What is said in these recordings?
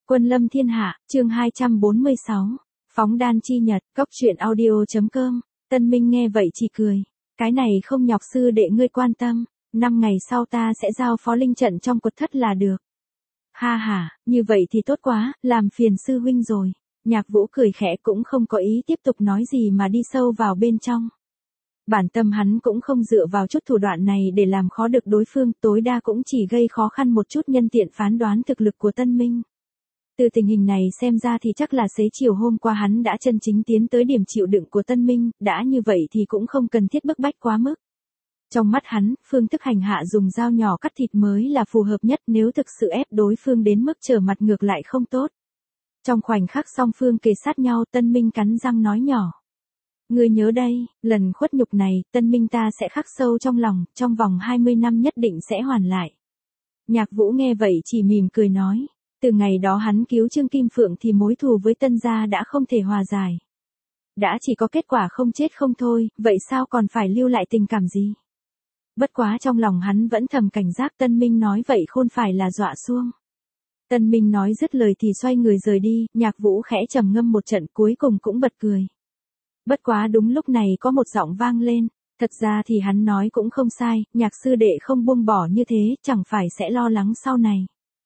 Quân lâm thiên hạ, chương 246. Phóng đan chi nhật, cóc truyện audio.com. Tân Minh nghe vậy chỉ cười. Cái này không nhọc sư đệ ngươi quan tâm, 5 ngày sau ta sẽ giao phó linh trận trong cột thất là được. Ha ha, như vậy thì tốt quá, làm phiền sư huynh rồi. Nhạc Vũ cười khẽ cũng không có ý tiếp tục nói gì mà đi sâu vào bên trong. Bản tâm hắn cũng không dựa vào chút thủ đoạn này để làm khó được đối phương, tối đa cũng chỉ gây khó khăn một chút nhân tiện phán đoán thực lực của Tân Minh. Từ tình hình này xem ra thì chắc là xế chiều hôm qua hắn đã chân chính tiến tới điểm chịu đựng của Tân Minh, đã như vậy thì cũng không cần thiết bức bách quá mức. Trong mắt hắn, phương thức hành hạ dùng dao nhỏ cắt thịt mới là phù hợp nhất, nếu thực sự ép đối phương đến mức trở mặt ngược lại không tốt. Trong khoảnh khắc song phương kề sát nhau, Tân Minh cắn răng nói nhỏ. Ngươi nhớ đây, lần khuất nhục này, Tân Minh ta sẽ khắc sâu trong lòng, trong vòng 20 năm nhất định sẽ hoàn lại. Nhạc Vũ nghe vậy chỉ mỉm cười nói. Từ ngày đó hắn cứu Trương Kim Phượng thì mối thù với Tân gia đã không thể hòa giải. Đã chỉ có kết quả không chết không thôi, vậy sao còn phải lưu lại tình cảm gì? Bất quá trong lòng hắn vẫn thầm cảnh giác, Tân Minh nói vậy khôn phải là dọa xuông. Tân Minh nói dứt lời thì xoay người rời đi, Nhạc Vũ khẽ trầm ngâm một trận cuối cùng cũng bật cười. Bất quá đúng lúc này có một giọng vang lên, thật ra thì hắn nói cũng không sai, Nhạc sư đệ không buông bỏ như thế, chẳng phải sẽ lo lắng sau này.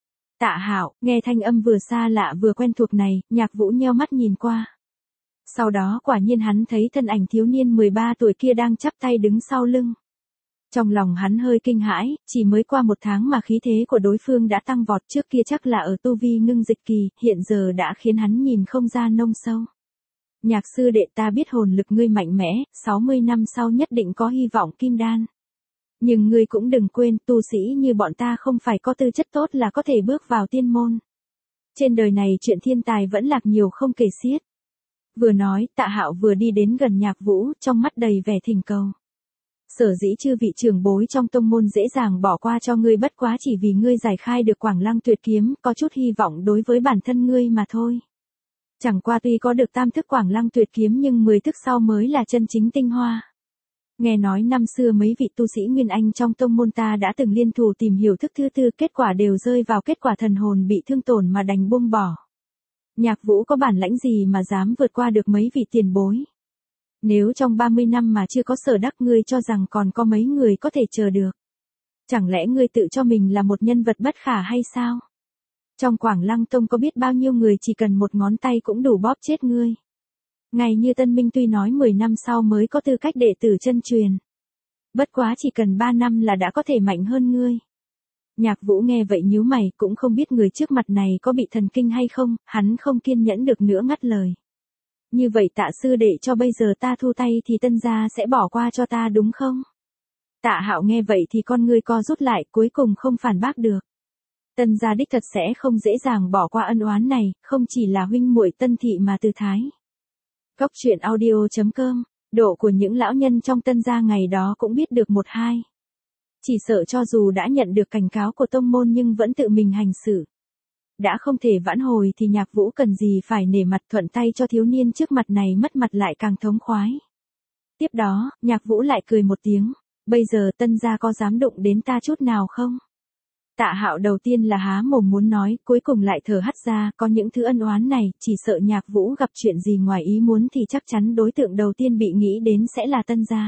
Tạ Hạo, nghe thanh âm vừa xa lạ vừa quen thuộc này, Nhạc Vũ nheo mắt nhìn qua. Sau đó quả nhiên hắn thấy thân ảnh thiếu niên 13 tuổi kia đang chắp tay đứng sau lưng. Trong lòng hắn hơi kinh hãi, chỉ mới qua 1 tháng mà khí thế của đối phương đã tăng vọt, trước kia chắc là ở tu vi ngưng dịch kỳ, hiện giờ đã khiến hắn nhìn không ra nông sâu. Nhạc sư đệ, ta biết hồn lực ngươi mạnh mẽ, 60 năm sau nhất định có hy vọng kim đan. Nhưng ngươi cũng đừng quên, tu sĩ như bọn ta không phải có tư chất tốt là có thể bước vào tiên môn. Trên đời này chuyện thiên tài vẫn lạc nhiều không kể xiết. Vừa nói, Tạ Hạo vừa đi đến gần Nhạc Vũ, trong mắt đầy vẻ thỉnh cầu. Sở dĩ chư vị trưởng bối trong tông môn dễ dàng bỏ qua cho ngươi bất quá chỉ vì ngươi giải khai được Quảng Lăng Tuyệt Kiếm, có chút hy vọng đối với bản thân ngươi mà thôi. Chẳng qua tuy có được tam thức Quảng Lăng Tuyệt Kiếm nhưng 10 thức sau mới là chân chính tinh hoa. Nghe nói năm xưa mấy vị tu sĩ Nguyên Anh trong tông môn ta đã từng liên thủ tìm hiểu thức thứ tư, kết quả đều rơi vào kết quả thần hồn bị thương tổn mà đành buông bỏ. Nhạc Vũ có bản lãnh gì mà dám vượt qua được mấy vị tiền bối? Nếu trong 30 năm mà chưa có sở đắc, ngươi cho rằng còn có mấy người có thể chờ được? Chẳng lẽ ngươi tự cho mình là một nhân vật bất khả hay sao? Trong Quảng Lăng Tông có biết bao nhiêu người chỉ cần một ngón tay cũng đủ bóp chết ngươi. Ngày như Tân Minh tuy nói 10 năm sau mới có tư cách đệ tử chân truyền. Bất quá chỉ cần 3 năm là đã có thể mạnh hơn ngươi. Nhạc Vũ nghe vậy nhíu mày, cũng không biết người trước mặt này có bị thần kinh hay không, hắn không kiên nhẫn được nữa ngắt lời. Như vậy Tạ sư đệ cho bây giờ ta thu tay thì Tân gia sẽ bỏ qua cho ta đúng không? Tạ Hạo nghe vậy thì con ngươi co rút lại, cuối cùng không phản bác được. Tân gia đích thật sẽ không dễ dàng bỏ qua ân oán này, không chỉ là huynh muội Tân thị mà Từ Thái. Cóc truyện audio.com, độ của những lão nhân trong Tân gia ngày đó cũng biết được 1-2. Chỉ sợ cho dù đã nhận được cảnh cáo của tông môn nhưng vẫn tự mình hành xử. Đã không thể vãn hồi thì Nhạc Vũ cần gì phải nể mặt, thuận tay cho thiếu niên trước mặt này mất mặt lại càng thống khoái. Tiếp đó, Nhạc Vũ lại cười một tiếng, bây giờ Tân gia có dám đụng đến ta chút nào không? Tạ Hạo đầu tiên là há mồm muốn nói, cuối cùng lại thở hắt ra, có những thứ ân oán này, chỉ sợ Nhạc Vũ gặp chuyện gì ngoài ý muốn thì chắc chắn đối tượng đầu tiên bị nghĩ đến sẽ là Tân gia.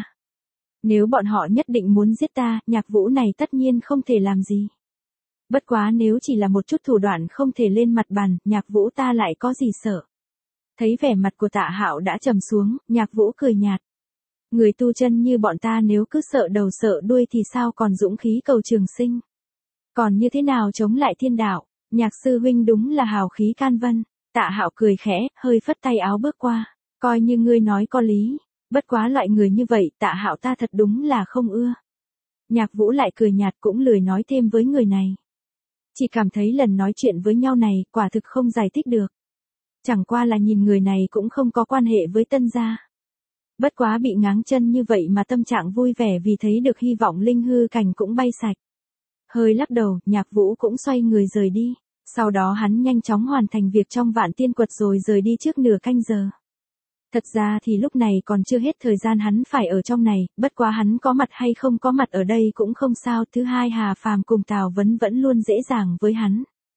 Nếu bọn họ nhất định muốn giết ta, Nhạc Vũ này tất nhiên không thể làm gì. Bất quá nếu chỉ là một chút thủ đoạn không thể lên mặt bàn, Nhạc Vũ ta lại có gì sợ. Thấy vẻ mặt của Tạ Hạo đã trầm xuống, Nhạc Vũ cười nhạt. Người tu chân như bọn ta nếu cứ sợ đầu sợ đuôi thì sao còn dũng khí cầu trường sinh. Còn như thế nào chống lại thiên đạo? Nhạc sư huynh đúng là hào khí can vân. Tạ Hạo cười khẽ, hơi phất tay áo bước qua. Coi như ngươi nói có lý. Bất quá loại người như vậy, Tạ Hạo ta thật đúng là không ưa. Nhạc Vũ lại cười nhạt cũng lười nói thêm với người này. Chỉ cảm thấy lần nói chuyện với nhau này, quả thực không giải thích được. Chẳng qua là nhìn người này cũng không có quan hệ với Tân gia. Bất quá bị ngáng chân như vậy mà tâm trạng vui vẻ vì thấy được hy vọng linh hư cảnh cũng bay sạch. Hơi lắc đầu, Nhạc Vũ cũng xoay người rời đi. Sau đó hắn nhanh chóng hoàn thành việc trong Vạn Tiên Quật rồi rời đi trước nửa canh giờ. Thật ra thì lúc này còn chưa hết thời gian hắn phải ở trong này, bất quá hắn có mặt hay không có mặt ở đây cũng không sao. Thứ hai Hà Phàm cùng Tào Vấn vẫn luôn dễ dàng với hắn.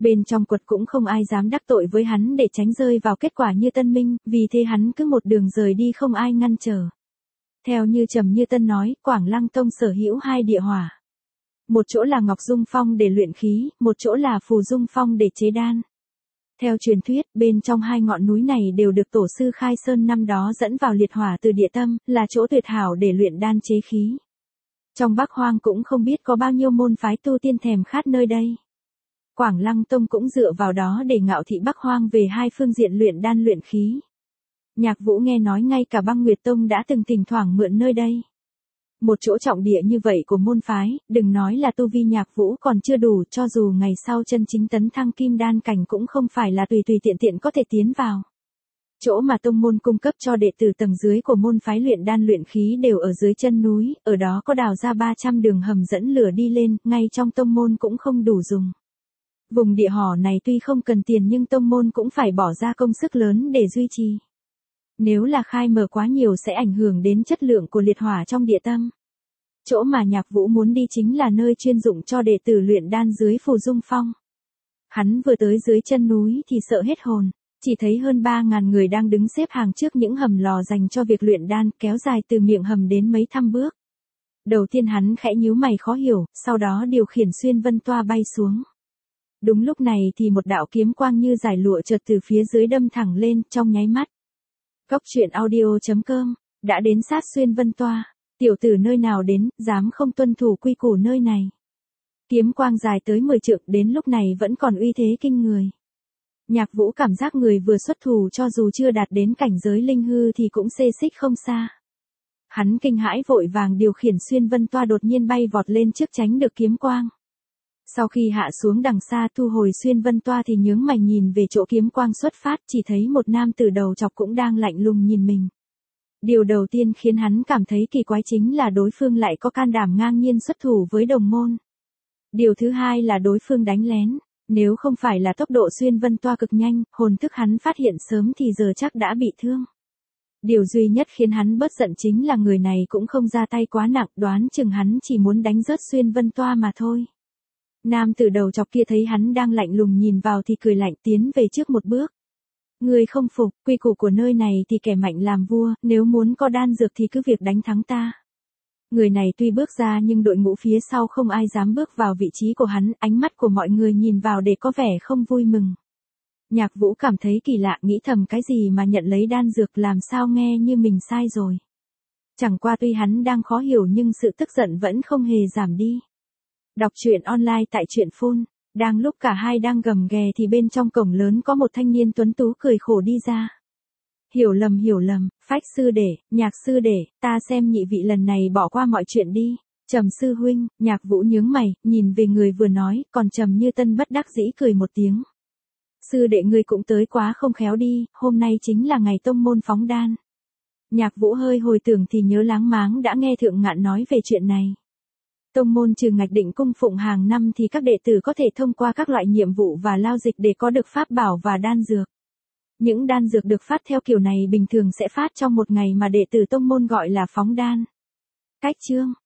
Bên trong quật cũng không ai dám đắc tội với hắn để tránh rơi vào kết quả như Tân Minh, vì thế hắn cứ một đường rời đi không ai ngăn trở. Theo như Trầm Như Tân nói, Quảng Lăng Tông sở hữu 2 địa hỏa. Một chỗ là Ngọc Dung Phong để luyện khí, một chỗ là Phù Dung Phong để chế đan. Theo truyền thuyết, bên trong 2 ngọn núi này đều được tổ sư Khai Sơn năm đó dẫn vào liệt hỏa từ địa tâm, là chỗ tuyệt hảo để luyện đan chế khí. Trong Bắc Hoang cũng không biết có bao nhiêu môn phái tu tiên thèm khát nơi đây. Quảng Lăng Tông cũng dựa vào đó để ngạo thị Bắc Hoang về 2 phương diện luyện đan luyện khí. Nhạc Vũ nghe nói ngay cả Băng Nguyệt Tông đã từng thỉnh thoảng mượn nơi đây. Một chỗ trọng địa như vậy của môn phái, đừng nói là tu vi Nhạc Vũ còn chưa đủ, cho dù ngày sau chân chính tấn thăng kim đan cảnh cũng không phải là tùy tùy tiện tiện có thể tiến vào. Chỗ mà tông môn cung cấp cho đệ tử tầng dưới của môn phái luyện đan luyện khí đều ở dưới chân núi, ở đó có đào ra 300 đường hầm dẫn lửa đi lên, ngay trong tông môn cũng không đủ dùng. Vùng địa hỏa này tuy không cần tiền nhưng tông môn cũng phải bỏ ra công sức lớn để duy trì. Nếu là khai mở quá nhiều sẽ ảnh hưởng đến chất lượng của liệt hỏa trong địa tâm. Chỗ mà Nhạc Vũ muốn đi chính là nơi chuyên dụng cho đệ tử luyện đan dưới Phù Dung Phong. Hắn vừa tới dưới chân núi thì sợ hết hồn, chỉ thấy hơn 3.000 người đang đứng xếp hàng trước những hầm lò dành cho việc luyện đan, kéo dài từ miệng hầm đến mấy trăm bước. Đầu tiên hắn khẽ nhíu mày khó hiểu, sau đó điều khiển xuyên vân toa bay xuống. Đúng lúc này thì một đạo kiếm quang như giải lụa chợt từ phía dưới đâm thẳng lên, trong nháy mắt. Cốc truyện audio.com, đã đến sát xuyên vân toa. Tiểu tử nơi nào đến, dám không tuân thủ quy củ nơi này. Kiếm quang dài tới 10 trượng, đến lúc này vẫn còn uy thế kinh người. Nhạc Vũ cảm giác người vừa xuất thủ cho dù chưa đạt đến cảnh giới linh hư thì cũng xê xích không xa. Hắn kinh hãi vội vàng điều khiển xuyên vân toa đột nhiên bay vọt lên trước tránh được kiếm quang. Sau khi hạ xuống đằng xa thu hồi xuyên vân toa thì nhướng mày nhìn về chỗ kiếm quang xuất phát, chỉ thấy một nam tử đầu chọc cũng đang lạnh lùng nhìn mình. Điều đầu tiên khiến hắn cảm thấy kỳ quái chính là đối phương lại có can đảm ngang nhiên xuất thủ với đồng môn. Điều thứ hai là đối phương đánh lén, nếu không phải là tốc độ xuyên vân toa cực nhanh, hồn thức hắn phát hiện sớm thì giờ chắc đã bị thương. Điều duy nhất khiến hắn bớt giận chính là người này cũng không ra tay quá nặng, đoán chừng hắn chỉ muốn đánh rớt xuyên vân toa mà thôi. Nam tử đầu chọc kia thấy hắn đang lạnh lùng nhìn vào thì cười lạnh tiến về trước một bước. Người không phục, quy củ của nơi này thì kẻ mạnh làm vua, nếu muốn có đan dược thì cứ việc đánh thắng ta. Người này tuy bước ra nhưng đội ngũ phía sau không ai dám bước vào vị trí của hắn, ánh mắt của mọi người nhìn vào để có vẻ không vui mừng. Nhạc Vũ cảm thấy kỳ lạ, nghĩ thầm cái gì mà nhận lấy đan dược, làm sao nghe như mình sai rồi. Chẳng qua tuy hắn đang khó hiểu nhưng sự tức giận vẫn không hề giảm đi. Đọc truyện online tại truyện phun. Đang lúc cả hai đang gầm ghè thì bên trong cổng lớn có một thanh niên tuấn tú cười khổ đi ra. Hiểu lầm, Phách sư đệ, Nhạc sư đệ, ta xem nhị vị lần này bỏ qua mọi chuyện đi. Trầm sư huynh. Nhạc Vũ nhướng mày, nhìn về người vừa nói, còn Trầm Như Tân bất đắc dĩ cười một tiếng. Sư đệ ngươi cũng tới quá không khéo đi, hôm nay chính là ngày tông môn phóng đan. Nhạc Vũ hơi hồi tưởng thì nhớ láng máng đã nghe Thượng Ngạn nói về chuyện này. Tông môn trừ ngạch định cung phụng hàng năm thì các đệ tử có thể thông qua các loại nhiệm vụ và lao dịch để có được pháp bảo và đan dược. Những đan dược được phát theo kiểu này bình thường sẽ phát trong một ngày mà đệ tử tông môn gọi là phóng đan. Cách chương